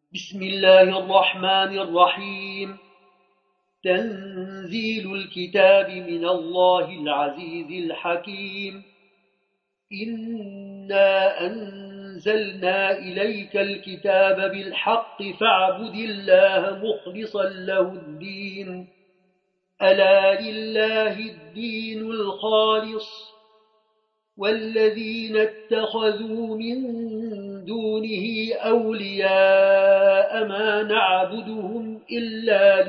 بسم الله الرحمن الرحيم. تنزيل الكتاب من الله العزيز الحكيم. إنا أنزلنا إليك الكتاب بالحق فاعبد الله مخلصا له الدين. ألا لله الدين الخالص والذين اتخذوا من دونه أولياء ما نعبدهم إلا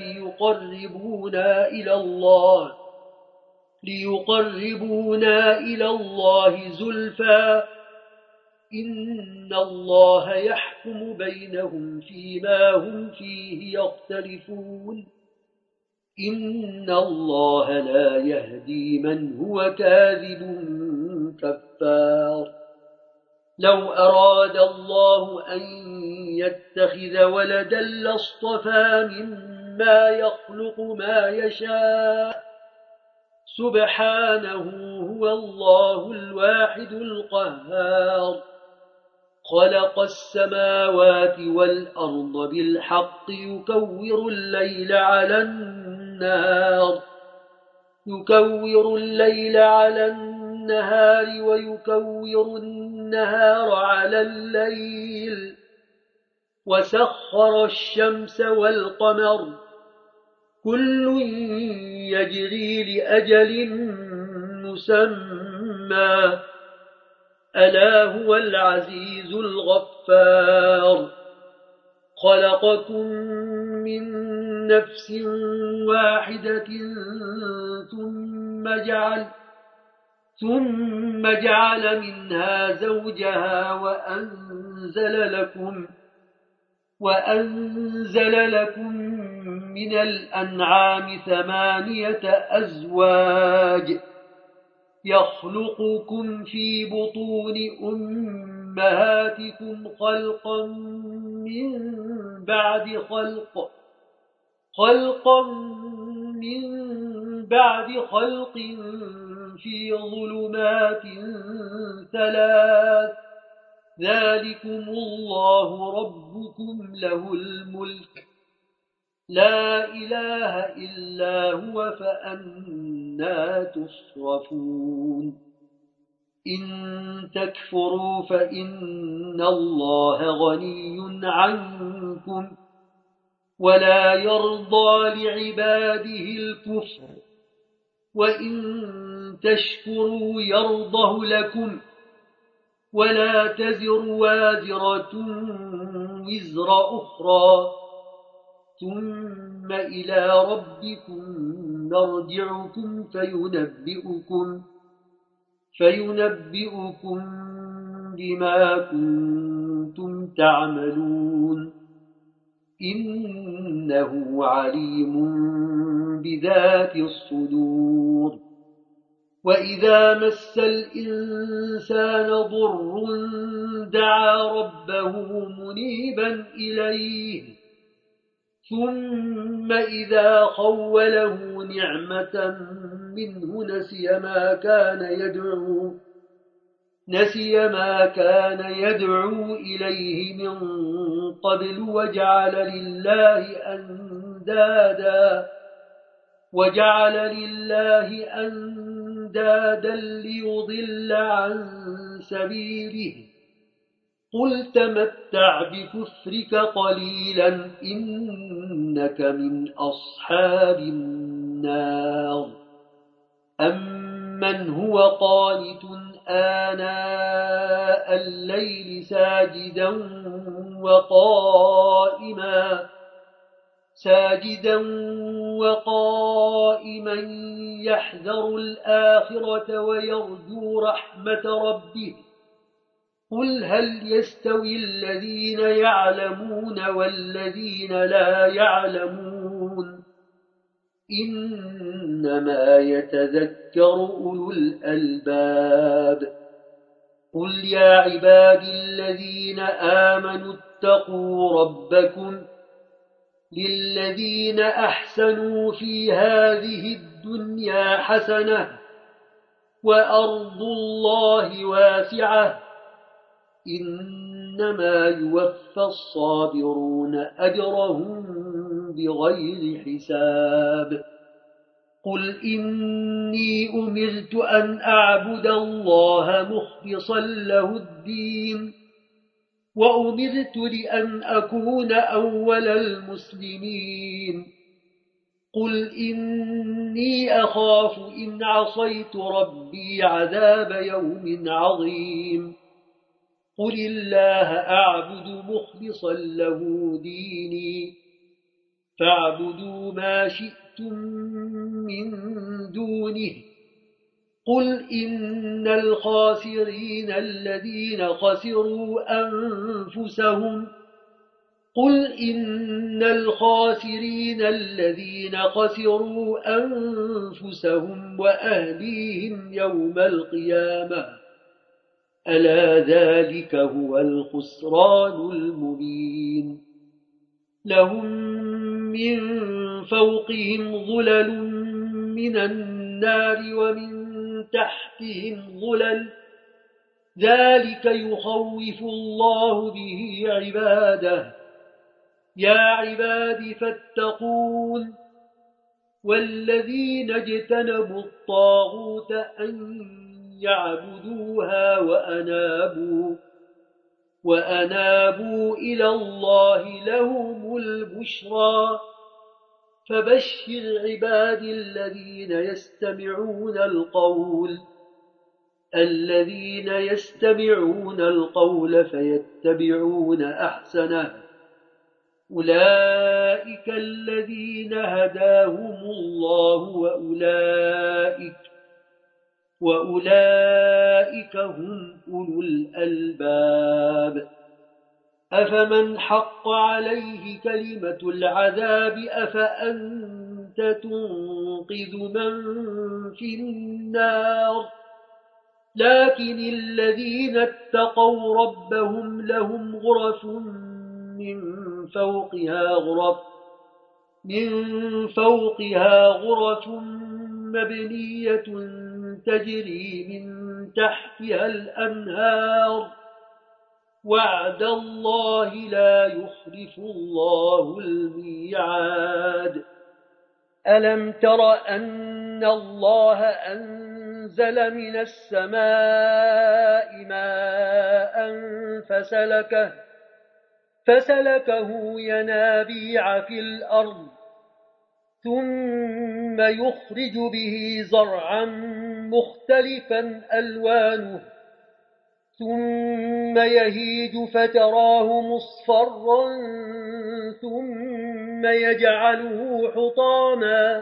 ليقربونا إلى الله زلفى إن الله يحكم بينهم فيما هم فيه يختلفون. إن الله لا يهدي من هو كاذب كفار. لو أراد الله أن يتخذ ولدا لاصطفى مما يخلق ما يشاء سبحانه هو الله الواحد القهار. خلق السماوات والأرض بالحق يكور الليل على النهار ويكور النهار على الليل وسخر الشمس والقمر كل يجري لأجل مسمى ألا هو العزيز الغفار. خلقكم من نفس واحدة ثم جعل منها زوجها وأنزل لكم من الأنعام 8 أزواج يخلقكم في بطون أمهاتكم خلقا من بعد خلق في ظلمات 3 ذلكم الله ربكم له الملك لا إله إلا هو فأنى تصرفون. إن تكفروا فإن الله غني عنكم ولا يرضى لعباده الكفر وإن تشكروا يرضه لكم ولا تزر وازرة وزر أخرى ثم إلى ربكم نرجعكم فينبئكم بما كنتم تعملون. إنه عليم بذات الصدور. وإذا مس الإنسان ضر دعا ربه منيبا إليه ثم إذا خوله نعمة منه نسي ما كان يدعو إليه من قبل وجعل لله أندادا ليضل عن سبيله. قل تمتع بكفرك قليلا إنك من أصحاب النار. أمن هو قانت آناء الليل ساجدا وقائما يحذر الآخرة ويرجو رحمة ربه. قل هل يستوي الذين يعلمون والذين لا يعلمون إنما يتذكر أولو الألباب. قل يا عبادي الذين آمنوا اتقوا ربكم للذين أحسنوا في هذه الدنيا حسنة وأرض الله واسعة إنما يوفى الصابرون أجرهم بغير حساب قل إني أمرت أن أعبد الله مخلصا له الدين وأمرت لأن أكون أول المسلمين قل إني أخاف إن عصيت ربي عذاب يوم عظيم قل الله أعبد مخلصا له ديني فاعبدوا ما شئتم من دونه قل إن الخاسرين الذين خسروا أنفسهم وأهليهم يوم القيامة ألا ذلك هو الخسران المبين لهم من فوقهم ظلل من النار ومن تحتهم ظلل ذلك يخوف الله به عباده يا عباد فاتقون والذين اجتنبوا الطاغوت أن يعبدوها وأنابوا إلى الله لهم البشرى فبشر عباد الذين يستمعون القول فيتبعون أحسنه أولئك الذين هداهم الله وأولئك هم أولو الألباب أفمن حق عليه كلمة العذاب أفأنت تنقذ من في النار لكن الذين اتقوا ربهم لهم غرف من فوقها غرف مبنية تجري من تحتها الأنهار وعد الله لا يخلف الله الميعاد ألم تر أن الله أنزل من السماء ماء فسلكه ينابيع في الأرض ثم يخرج به زرعا مختلفا ألوانه ثم يهيج فتراه مصفرا ثم يجعله حطاما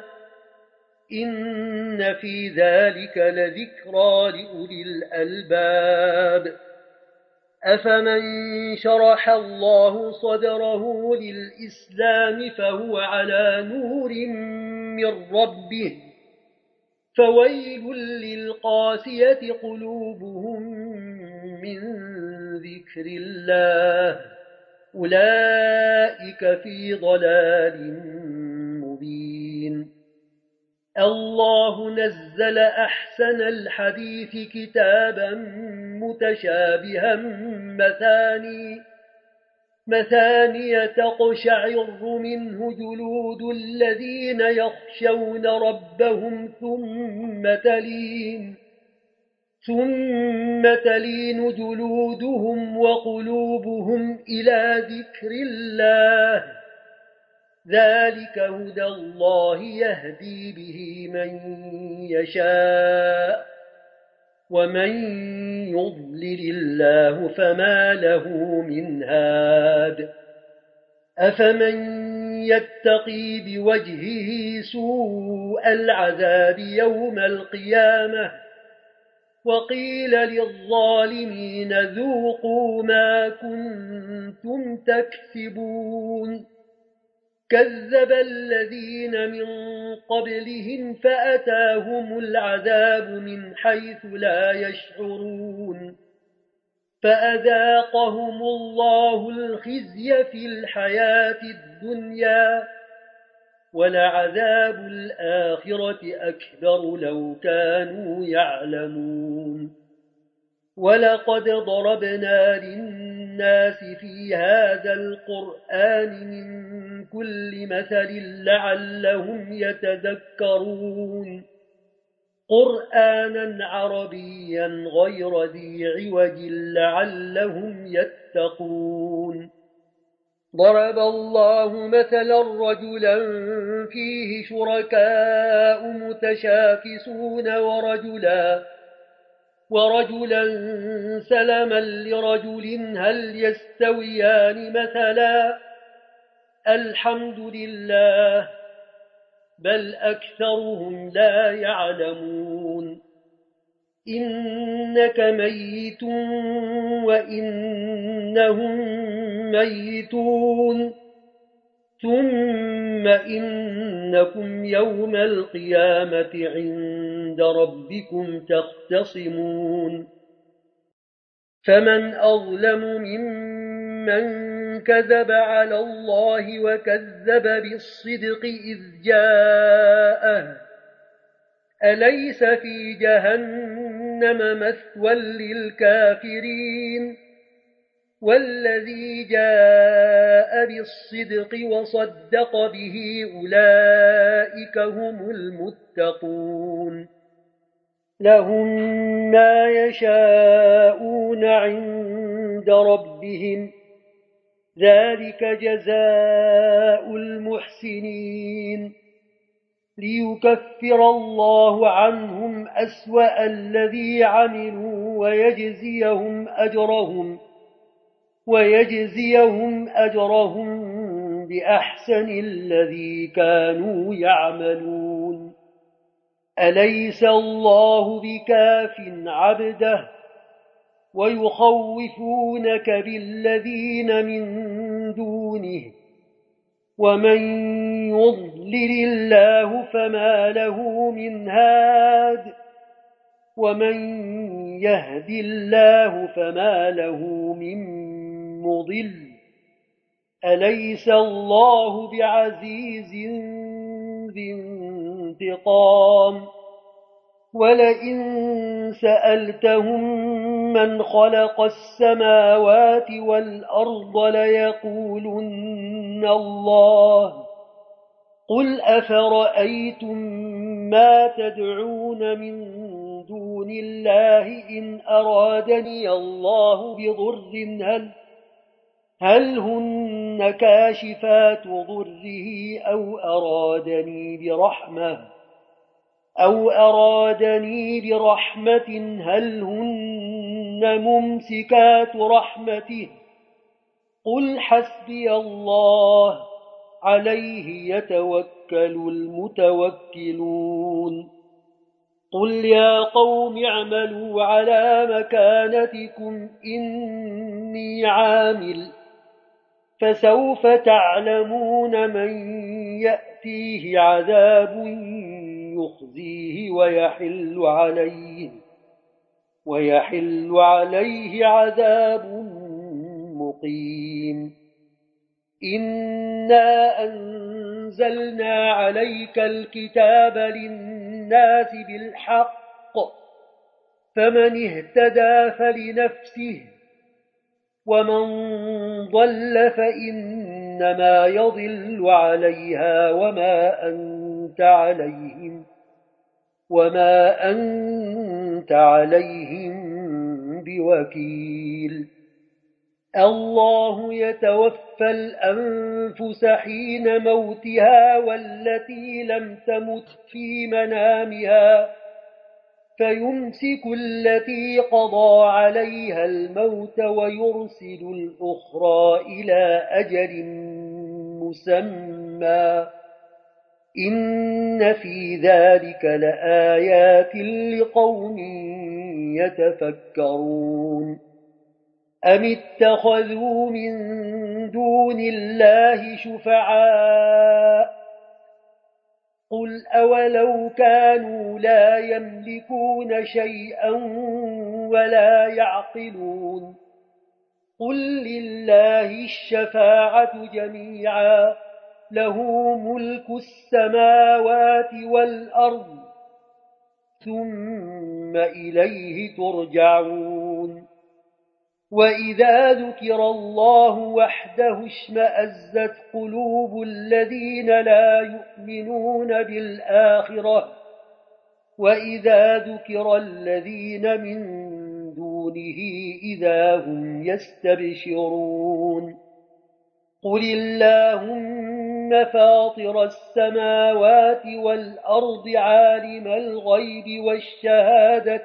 إن في ذلك لذكرى لأولي الألباب أفمن شرح الله صدره للإسلام فهو على نور من ربه فويل للقاسية قلوبهم من ذكر الله أولئك في ضلال مبين الله نزل أحسن الحديث كتابا متشابها مثانية تقشعر منه جلود الذين يخشون ربهم ثم تلين جلودهم وقلوبهم إلى ذكر الله ذلك هدى الله يهدي به من يشاء ومن يضلل الله فما له من هاد أفمن يتقي بوجهه سوء العذاب يوم القيامة وقيل للظالمين ذوقوا ما كنتم تكسبون كذب الذين من قبلهم فأتاهم العذاب من حيث لا يشعرون فأذاقهم الله الخزي في الحياة الدنيا ولعذاب الآخرة أكبر لو كانوا يعلمون ولقد ضربنا للناس للناس في هذا القرآن من كل مثل لعلهم يتذكرون قرآنا عربيا غير ذي عوج لعلهم يتقون ضرب الله مثلا رجلا فيه شركاء متشاكسون ورجلا سلما لرجل هل يستويان مثلا الحمد لله بل أكثرهم لا يعلمون إنك ميت وإنهم ميتون ثم إنكم يوم القيامة عند ربكم تختصمون فمن أظلم ممن كذب على الله وكذب بالصدق إذ جاءه أليس في جهنم مثوى للكافرين والذي جاء بالصدق وصدق به أولئك هم المتقون لهم ما يشاءون عند ربهم ذلك جزاء المحسنين ليكفر الله عنهم أسوأ الذي عملوا ويجزيهم أجرهم بأحسن الذي كانوا يعملون أليس الله بكاف عبده ويخوفونك بالذين من دونه ومن يضلل الله فما له من هاد ومن يهد الله فما له من مضل أليس الله بعزيز ذي انتقام ولئن سألتهم من خلق السماوات والأرض ليقولن الله قل أفرأيتم ما تدعون من دون الله إن أرادني الله بضر هل هن كاشفات ضره أو أرادني برحمة هل هن ممسكات رحمته قل حسبي الله عليه يتوكل المتوكلون قل يا قوم اعملوا على مكانتكم إني عامل فسوف تعلمون من يأتيه عذاب يخزيه ويحل عليه عذاب مقيم إنا أنزلنا عليك الكتاب للناس بالحق فمن اهتدى فلنفسه ومن ضل فإنما يضل عليها وما أنت عليهم بوكيل الله يتوفى الأنفس حين موتها والتي لم تمت في منامها فيمسك التي قضى عليها الموت ويرسل الأخرى إلى أجل مسمى إن في ذلك لآيات لقوم يتفكرون أم اتخذوا من دون الله شفعاء قل أولو كانوا لا يملكون شيئا ولا يعقلون قل لله الشفاعة جميعا له ملك السماوات والأرض ثم إليه ترجعون وإذا ذكر الله وحده اشمأزت قلوب الذين لا يؤمنون بالآخرة وإذا ذكر الذين من دونه إذا هم يستبشرون قل اللهم فاطر السماوات والأرض عالم الغيب والشهادة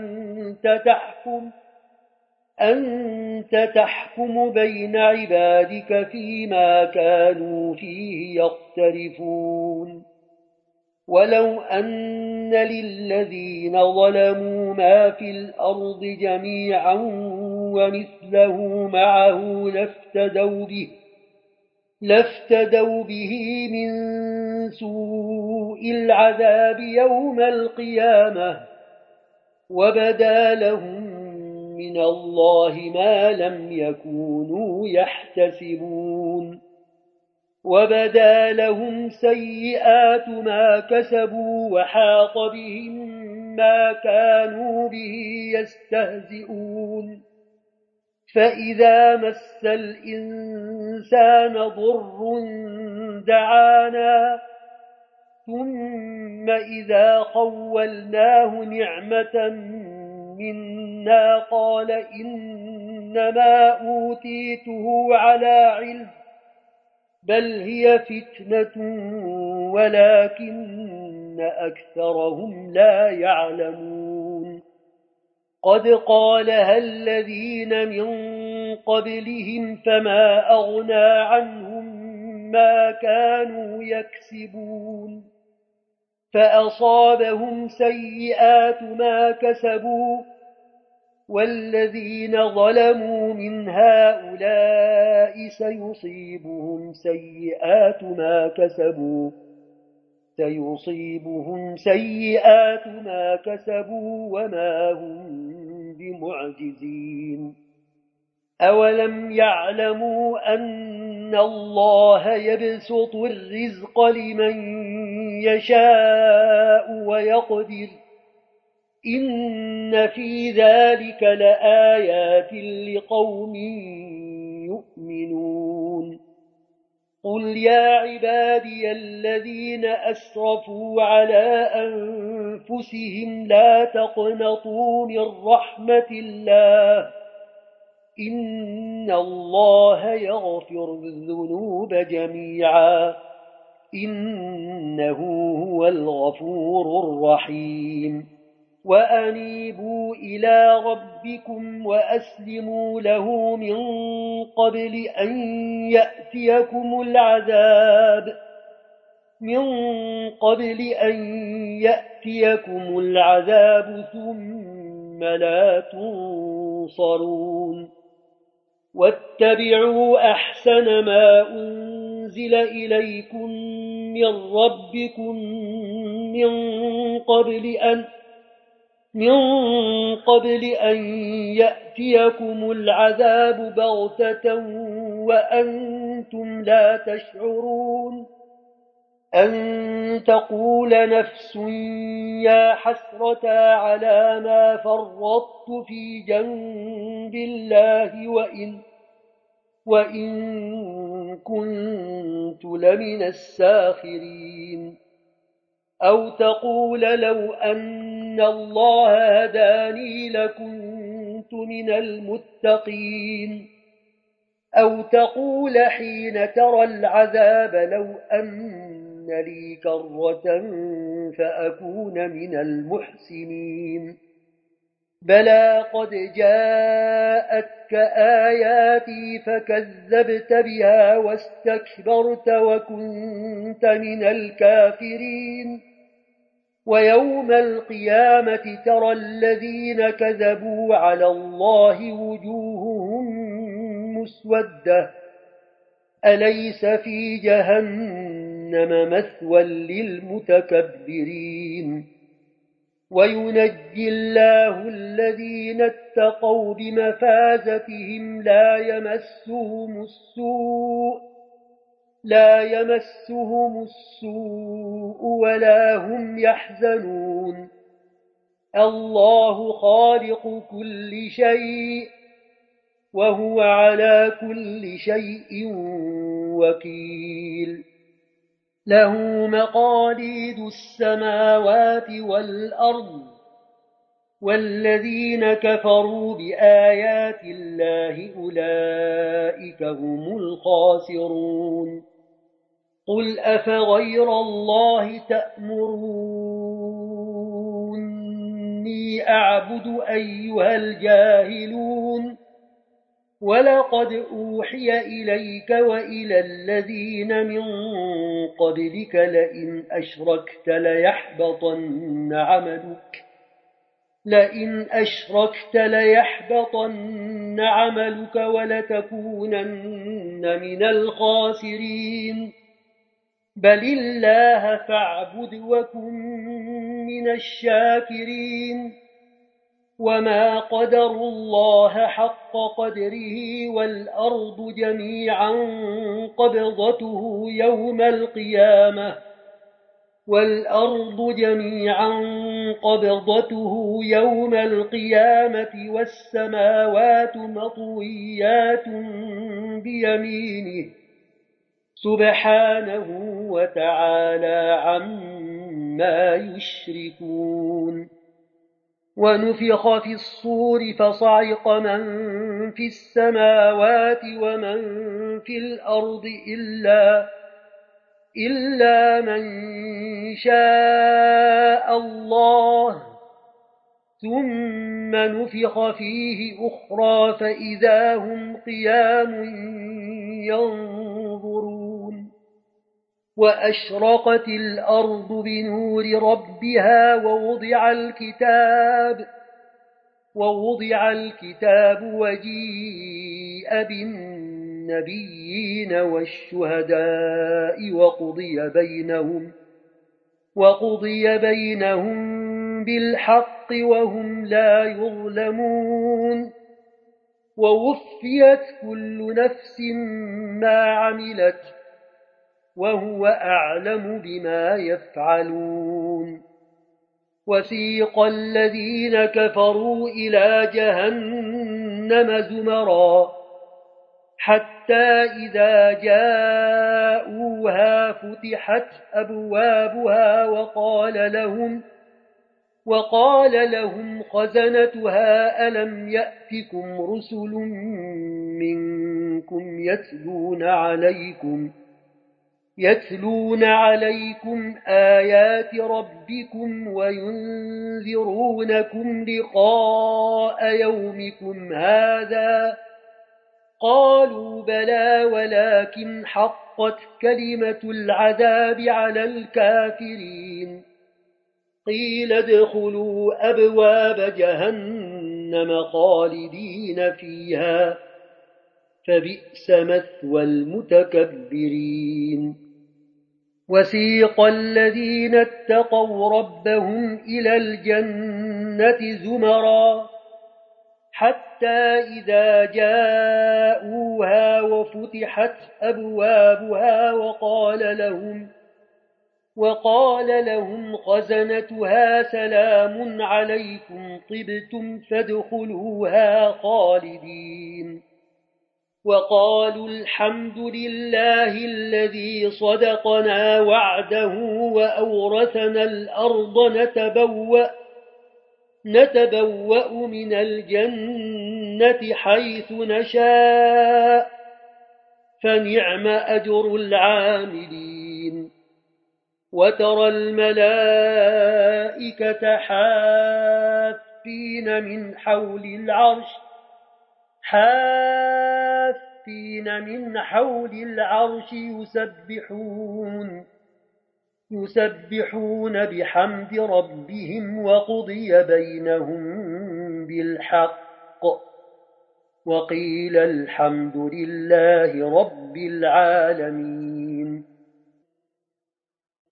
أنت تحكم بين عبادك فيما كانوا فيه يختلفون ولو أن للذين ظلموا ما في الأرض جميعا ومثله معه لافتدوا به من سوء العذاب يوم القيامة وبدا لهم من الله ما لم يكونوا يحتسبون وبدا لهم سيئات ما كسبوا وحاق بهم ما كانوا به يستهزئون فإذا مس الإنسان ضر دعانا ثم إذا خولناه نعمة منا قال إنما أوتيته على علم بل هي فتنة ولكن أكثرهم لا يعلمون قد قالها الذين من قبلهم فما أغنى عنهم ما كانوا يكسبون فأصابهم سيئات ما كسبوا والذين ظلموا من هؤلاء سيصيبهم سيئات ما كسبوا وما هم بمعجزين أولم يعلموا أن الله يبسط الرزق لمن يشاء ويقدر إن في ذلك لآيات لقوم يؤمنون قل يا عبادي الذين أسرفوا على أنفسهم لا تقنطوا من رحمة الله إن الله يغفر الذنوب جميعا إنه هو الغفور الرحيم وأنيبوا إلى ربكم وأسلموا له من قبل أن يأتيكم العذاب ثم لا تنصرون واتبعوا أحسن ما أنزل إليكم من ربكم من قبل أن يأتيكم العذاب بغتة وأنتم لا تشعرون أن تقول نفس يا حسرة على ما فرطت في جنب الله وإن كنت لمن الساخرين أو تقول لو أن الله هداني لكنت من المتقين أو تقول حين ترى العذاب لو أن لي كرة فأكون من المحسنين بلى قد جاءتك آياتي فكذبت بها واستكبرت وكنت من الكافرين ويوم القيامة ترى الذين كذبوا على الله وجوههم مسودة أليس في جهنم مثوى للمتكبرين وينجي الله الذين اتقوا بمفازتهم لا يمسهم السوء ولا هم يحزنون الله خالق كل شيء وهو على كل شيء وكيل له مقاليد السماوات والأرض والذين كفروا بآيات الله أولئك هم الخاسرون قل أفغير الله تأمروني أعبد أيها الجاهلون ولقد أوحي إليك وإلى الذين من قبلك لئن أشركت ليحبطن عملك ولتكونن من الخاسرين بل الله فاعبد وكن من الشاكرين وما قدروا الله حق قدره والأرض جميعا قبضته يوم القيامة والسماوات مطويات بيمينه سبحانه وتعالى عما يشركون ونفخ في الصور فصعق من في السماوات ومن في الأرض إلا من شاء الله ثم نفخ فيه أخرى فإذا هم قيام ينظرون وأشرقت الأرض بنور ربها ووضع الكتاب وجيء بالنبيين والشهداء وقضي بينهم بالحق وهم لا يظلمون ووفيت كل نفس ما عملت وهو أعلم بما يفعلون وسيق الذين كفروا إلى جهنم زمرا حتى إذا جاءوها فتحت أبوابها وقال لهم خزنتها ألم يأتكم رسل منكم يتلون عليكم آيات ربكم وينذرونكم لقاء يومكم هذا قالوا بلى ولكن حقت كلمة العذاب على الكافرين قيل ادخلوا أبواب جهنم خالدين فيها فبئس مثوى المتكبرين وسيق الذين اتقوا ربهم إلى الجنة زمرا حتى إذا جاءوها وفتحت أبوابها وقال لهم خزنتها سلام عليكم طبتم فادخلوها خالدين وقالوا الحمد لله الذي صدقنا وعده وأورثنا الأرض نتبوأ من الجنة حيث نشاء فنعم أجر العاملين وترى الملائكة حافين من حول العرش يسبحون بحمد ربهم وقضي بينهم بالحق وقيل الحمد لله رب العالمين